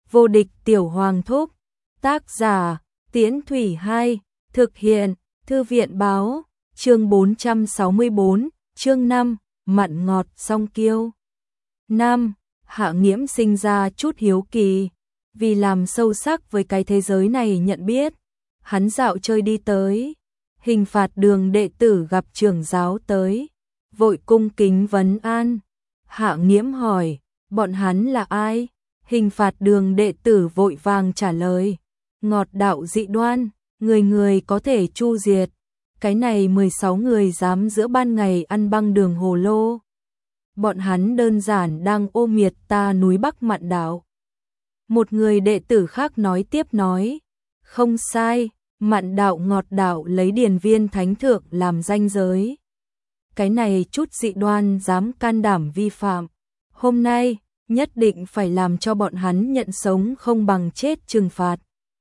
Vô địch tiểu hoàng thúc. Tác giả, Tiễn Thủy 2, thực hiện, Thư viện báo, chương 464, chương 5, mặn ngọt song kiêu. Nam, Hạ Nghiễm sinh ra chút hiếu kỳ, vì làm sâu sắc với cái thế giới này nhận biết. Hắn dạo chơi đi tới, Hình phạt đường đệ tử gặp trưởng giáo tới, vội cung kính vấn an. Hạ Nghiễm hỏi, bọn hắn là ai? Hình phạt đường đệ tử vội vàng trả lời, Ngọt đạo dị đoan, người người có thể chu diệt. Cái này 16 người dám giữa ban ngày ăn băng đường hồ lô. Bọn hắn đơn giản đang ô miệt ta núi Bắc Mạn Đạo. Một người đệ tử khác nói tiếp nói, không sai, Mạn Đạo Ngọt Đạo lấy điền viên thánh thượng làm ranh giới. Cái này chút dị đoan dám can đảm vi phạm. Hôm nay, nhất định phải làm cho bọn hắn nhận sống không bằng chết trừng phạt.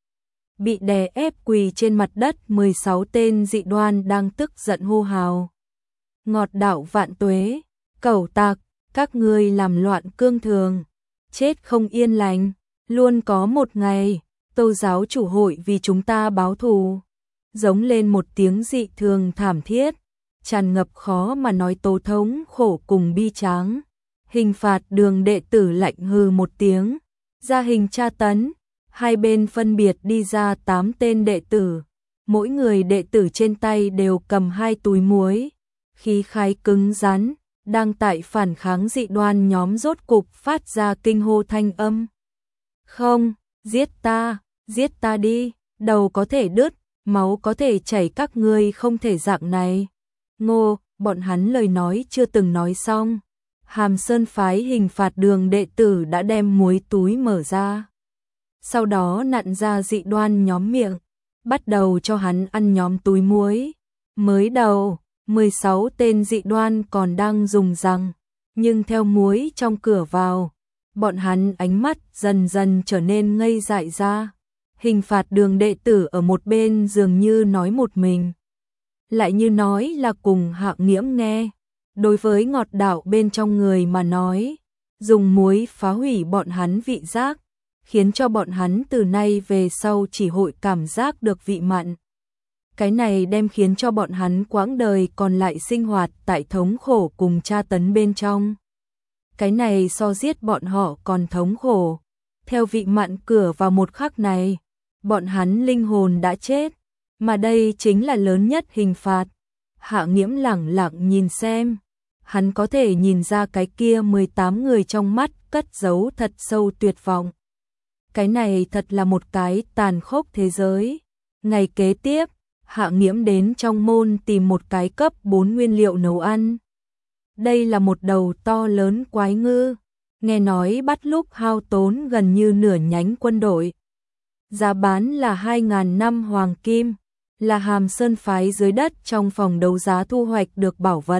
Bị đè ép quỳ trên mặt đất 16 tên dị đoan đang tức giận hô hào. Ngọt Đạo vạn tuế, cẩu tặc, các ngươi làm loạn cương thường, chết không yên lành, luôn có một ngày, Tô giáo chủ hội vì chúng ta báo thù. Giống lên một tiếng dị thường thảm thiết, tràn ngập khó mà nói tố thống khổ cùng bi tráng. Hình phạt đường đệ tử lạnh hừ một tiếng, ra hình tra tấn. Hai bên phân biệt đi ra 8 tên đệ tử, mỗi người đệ tử trên tay đều cầm 2 túi muối, khí khái cứng rắn, đang tại phản kháng dị đoan nhóm rốt cục phát ra kinh hô thanh âm. Không, giết ta đi, đầu có thể đứt, máu có thể chảy, các ngươi không thể dạng này. Ngô, bọn hắn lời nói chưa từng nói xong, Hàm Sơn phái hình phạt đường đệ tử đã đem muối túi mở ra. Sau đó nặn ra dị đoan nhóm miệng, bắt đầu cho hắn ăn nhóm túi muối. Mới đầu, 16 tên dị đoan còn đang dùng răng, nhưng theo muối trong cửa vào, bọn hắn ánh mắt dần dần trở nên ngây dại ra. Hình phạt đường đệ tử ở một bên dường như nói một mình, lại như nói là cùng Hạ Nghiễm nghe. Đối với Ngọt Đạo bên trong người mà nói, dùng muối phá hủy bọn hắn vị giác, khiến cho bọn hắn từ nay về sau chỉ hội cảm giác được vị mặn. Cái này đem khiến cho bọn hắn quãng đời còn lại sinh hoạt tại thống khổ cùng tra tấn bên trong. Cái này so giết bọn họ còn thống khổ. Theo vị mặn cửa vào một khắc này, bọn hắn linh hồn đã chết, mà đây chính là lớn nhất hình phạt. Hạ Nghiễm lẳng lặng nhìn xem, hắn có thể nhìn ra cái kia 18 người trong mắt cất giấu thật sâu tuyệt vọng. Cái này thật là một cái tàn khốc thế giới. Ngày kế tiếp, Hạ Nghiễm đến trong môn tìm một cái cấp 4 nguyên liệu nấu ăn. Đây là một đầu to lớn quái ngư, nghe nói bắt lúc hao tốn gần như nửa nhánh quân đội. Giá bán là 2.000 năm hoàng kim, là Hàm Sơn phái dưới đất trong phòng đấu giá thu hoạch được bảo vật.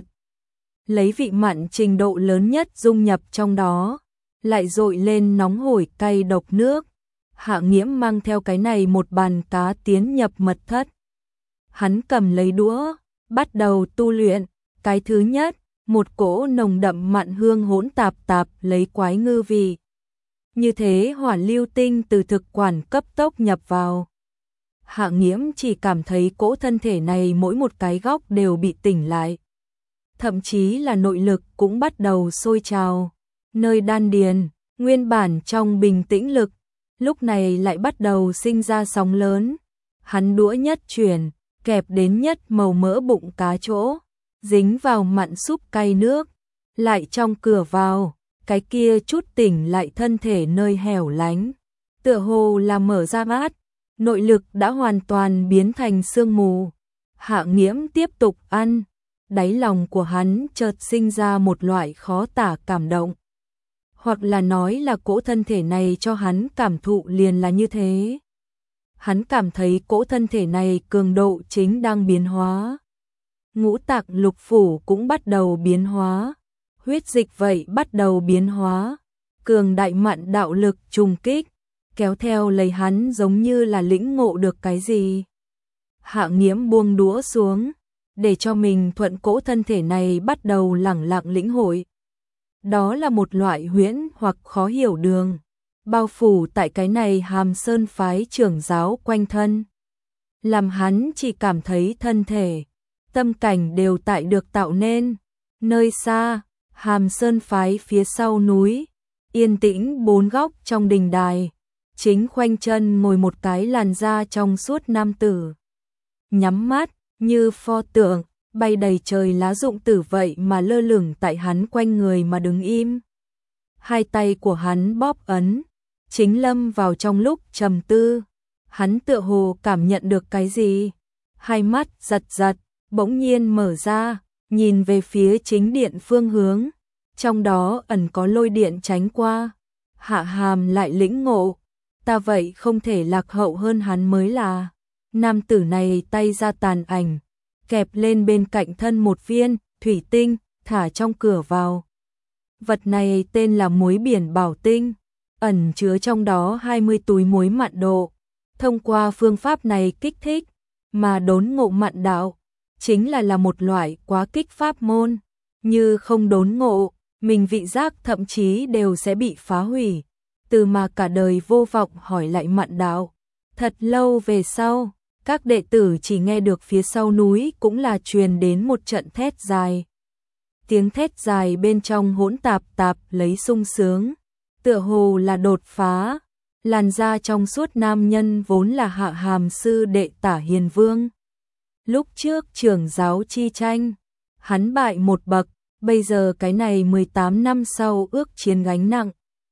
Lấy vị mặn trình độ lớn nhất dung nhập trong đó, lại dội lên nóng hổi cay độc nước. Hạ Nghiễm mang theo cái này một bàn cá tiến nhập mật thất. Hắn cầm lấy đũa, bắt đầu tu luyện. Cái thứ nhất, một cỗ nồng đậm mặn hương hỗn tạp lấy quái ngư vị. Như thế hỏa lưu tinh từ thực quản cấp tốc nhập vào. Hạ Nghiễm chỉ cảm thấy cỗ thân thể này mỗi một cái góc đều bị tỉnh lại. Thậm chí là nội lực cũng bắt đầu sôi trào. Nơi đan điền, nguyên bản trong bình tĩnh lực, lúc này lại bắt đầu sinh ra sóng lớn. Hắn đũa nhất chuyển, kẹp đến nhất màu mỡ bụng cá chỗ, dính vào mặn súp cay nước, lại trong cửa vào, cái kia chút tỉnh lại thân thể nơi hẻo lánh. Tựa hồ là mở ra mắt, nội lực đã hoàn toàn biến thành sương mù. Hạ Nghiễm tiếp tục ăn, đáy lòng của hắn chợt sinh ra một loại khó tả cảm động. Hoặc là nói là cỗ thân thể này cho hắn cảm thụ liền là như thế. Hắn cảm thấy cỗ thân thể này cường độ chính đang biến hóa. Ngũ tạng lục phủ cũng bắt đầu biến hóa. Huyết dịch vậy bắt đầu biến hóa. Cường đại mặn đạo lực trùng kích, kéo theo lấy hắn giống như là lĩnh ngộ được cái gì. Hạ Nghiễm buông đũa xuống, để cho mình thuận cỗ thân thể này bắt đầu lẳng lặng lĩnh hội. Đó là một loại huyễn hoặc khó hiểu đường. bao phủ tại cái này Hàm Sơn phái trưởng giáo quanh thân. Làm hắn chỉ cảm thấy thân thể, tâm cảnh đều tại được tạo nên. Nơi xa, Hàm Sơn phái phía sau núi, yên tĩnh bốn góc trong đình đài, chính khoanh chân ngồi một cái làn da trong suốt nam tử. Nhắm mắt, như pho tượng, bay đầy trời lá rụng tử vậy mà lơ lửng tại hắn quanh người mà đứng im. Hai tay của hắn bóp ấn, chính lâm vào trong lúc trầm tư. Hắn tựa hồ cảm nhận được cái gì, hai mắt giật giật, bỗng nhiên mở ra, nhìn về phía chính điện phương hướng, trong đó ẩn có lôi điện tránh qua. Hạ Hàm lại lĩnh ngộ, ta vậy không thể lạc hậu hơn hắn mới là. Nam tử này tay ra tàn ảnh, kẹp lên bên cạnh thân một viên thủy tinh, thả trong cửa vào. Vật này tên là muối biển bảo tinh, ẩn chứa trong đó 20 túi muối mặn độ. Thông qua phương pháp này kích thích mà đốn ngộ mặn đạo, chính là một loại quá kích pháp môn. Như không đốn ngộ, mình vị giác thậm chí đều sẽ bị phá hủy, từ mà cả đời vô vọng hỏi lại mặn đạo. Thật lâu về sau, các đệ tử chỉ nghe được phía sau núi cũng là truyền đến một trận thét dài. Tiếng thét dài bên trong hỗn tạp tạp lấy sung sướng, tựa hồ là đột phá. Làn da trong suốt nam nhân vốn là Hạ Hàm sư đệ Tả Hiền Vương. Lúc trước trưởng giáo chi tranh, hắn bại một bậc, bây giờ cái này 18 năm sau ước chiến gánh nặng.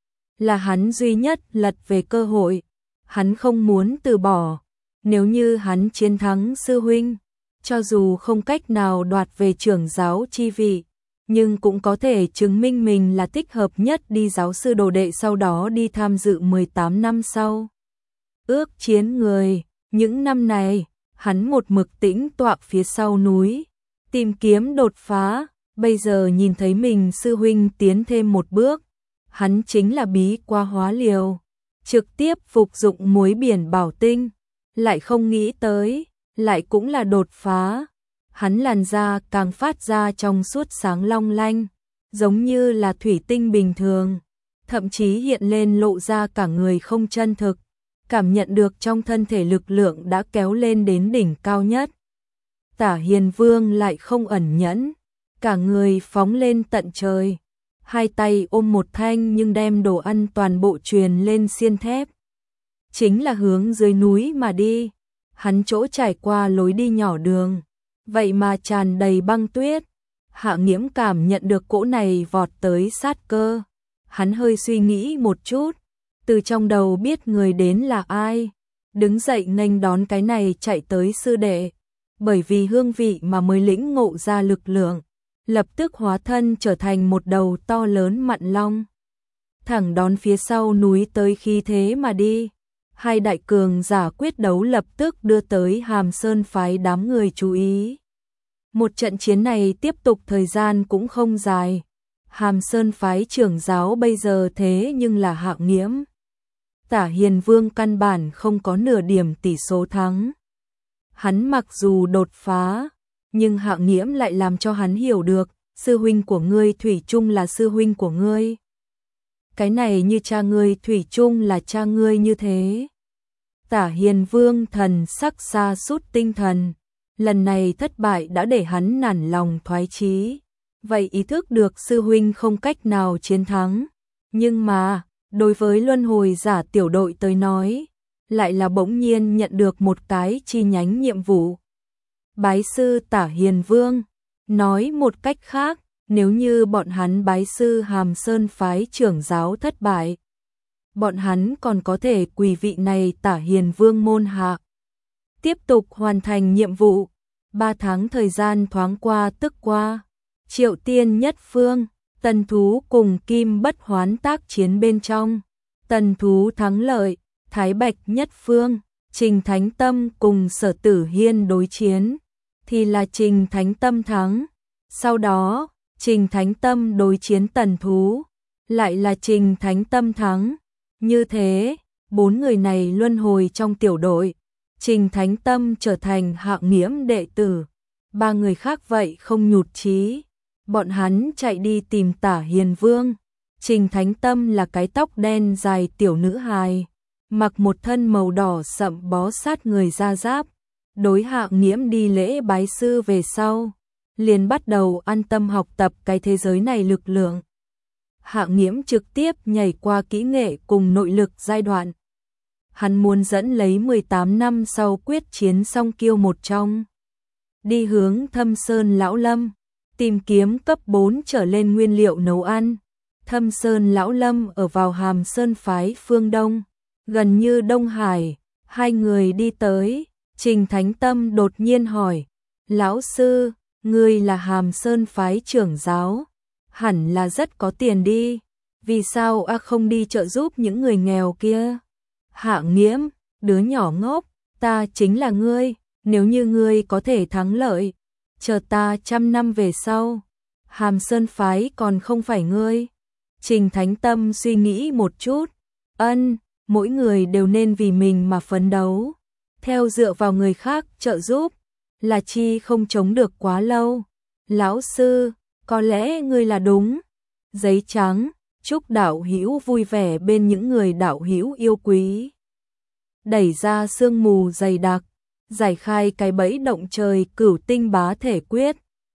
Là hắn duy nhất lật về cơ hội, hắn không muốn từ bỏ. Nếu như hắn chiến thắng sư huynh, cho dù không cách nào đoạt về trưởng giáo chi vị, nhưng cũng có thể chứng minh mình là thích hợp nhất đi giáo sư đồ đệ, sau đó đi tham dự 18 năm sau ước chiến người. Những năm này, hắn một mực tĩnh tọa phía sau núi, tìm kiếm đột phá. Bây giờ nhìn thấy mình sư huynh tiến thêm một bước, hắn chính là bí qua hóa liều, trực tiếp phục dụng muối biển bảo tinh. Lại không nghĩ tới, lại cũng là đột phá. Hắn làn da càng phát ra trong suốt sáng long lanh, giống như là thủy tinh bình thường, thậm chí hiện lên lộ ra cả người không chân thực, cảm nhận được trong thân thể lực lượng đã kéo lên đến đỉnh cao nhất. Tả Hiền Vương lại không ẩn nhẫn, cả người phóng lên tận trời, hai tay ôm một thanh nhưng đem đồ ăn toàn bộ truyền lên xiên thép, chính là hướng dưới núi mà đi. Hắn chỗ trải qua lối đi nhỏ đường, vậy mà tràn đầy băng tuyết. Hạ Nghiễm cảm nhận được cỗ này vọt tới sát cơ, hắn hơi suy nghĩ một chút, từ trong đầu biết người đến là ai, đứng dậy nghênh đón cái này chạy tới sư đệ, bởi vì hương vị mà mới lĩnh ngộ ra lực lượng, lập tức hóa thân trở thành một đầu to lớn mặn long, thẳng đón phía sau núi tới khí thế mà đi. Hai đại cường giả quyết đấu lập tức đưa tới Hàm Sơn phái đám người chú ý. Một trận chiến này tiếp tục thời gian cũng không dài. Hàm Sơn phái trưởng giáo bây giờ thế nhưng là Hạ Nghiễm. Tả Hiền Vương căn bản không có nửa điểm tỷ số thắng. Hắn mặc dù đột phá, nhưng Hạ Nghiễm lại làm cho hắn hiểu được, sư huynh của ngươi thủy chung là sư huynh của ngươi. Cái này như cha ngươi thủy chung là cha ngươi như thế. Tả Hiền Vương thần sắc sa sút tinh thần, lần này thất bại đã để hắn nản lòng thoái chí. Vậy ý thức được sư huynh không cách nào chiến thắng, nhưng mà đối với luân hồi giả tiểu đội tới nói, lại là bỗng nhiên nhận được một cái chi nhánh nhiệm vụ. Bái sư Tả Hiền Vương, nói một cách khác, nếu như bọn hắn bái sư Hàm Sơn phái trưởng giáo thất bại, bọn hắn còn có thể quỳ vị này Tả Hiền Vương môn hạ. Tiếp tục hoàn thành nhiệm vụ. 3 tháng thời gian thoáng qua tức qua. Triệu Tiên nhất phương, Tần Thú cùng Kim Bất Hoán tác chiến bên trong. Tần Thú thắng lợi, Thái Bạch nhất phương, Trình Thánh Tâm cùng Sở Tử Hiên đối chiến, thì là Trình Thánh Tâm thắng. Sau đó, Trình Thánh Tâm đối chiến Tần Thú, lại là Trình Thánh Tâm thắng. Như thế, 4 người này luân hồi trong tiểu đội. Trình Thánh Tâm trở thành Hạ Nghiễm đệ tử. 3 người khác vậy không nhụt chí. Bọn hắn chạy đi tìm Tả Hiền Vương. Trình Thánh Tâm là cái tóc đen dài tiểu nữ hài, mặc một thân màu đỏ sậm bó sát người da giáp, đối Hạng Nghiễm đi lễ bái sư về sau, liền bắt đầu an tâm học tập cái thế giới này lực lượng. Hạng Nghiễm trực tiếp nhảy qua kỹ nghệ cùng nội lực giai đoạn. Hắn muốn dẫn lấy 18 năm sau quyết chiến song kiêu một trong, đi hướng Thâm Sơn Lão Lâm, tìm kiếm cấp 4 trở lên nguyên liệu nấu ăn. Thâm Sơn Lão Lâm ở vào Hàm Sơn phái phương Đông, gần như Đông Hải. Hai người đi tới, Trình Thánh Tâm đột nhiên hỏi, lão sư, ngươi là Hàm Sơn phái trưởng giáo, hẳn là rất có tiền đi, vì sao không đi trợ giúp những người nghèo kia? Hạng Nghiễm, đứa nhỏ ngốc, ta chính là ngươi, nếu như ngươi có thể thắng lợi, chờ ta 100 năm về sau, Hàm Sơn phái còn không phải ngươi. Trình Thánh Tâm suy nghĩ một chút, mỗi người đều nên vì mình mà phấn đấu, theo dựa vào người khác trợ giúp, là chi không chống được quá lâu. Lão sư, có lẽ ngươi là đúng. Giấy trắng, chúc đạo hữu vui vẻ bên những người đạo hữu yêu quý. Đẩy ra sương mù dày đặc, giải khai cái bẫy động trời Cửu Tinh Bá Thể Quyết.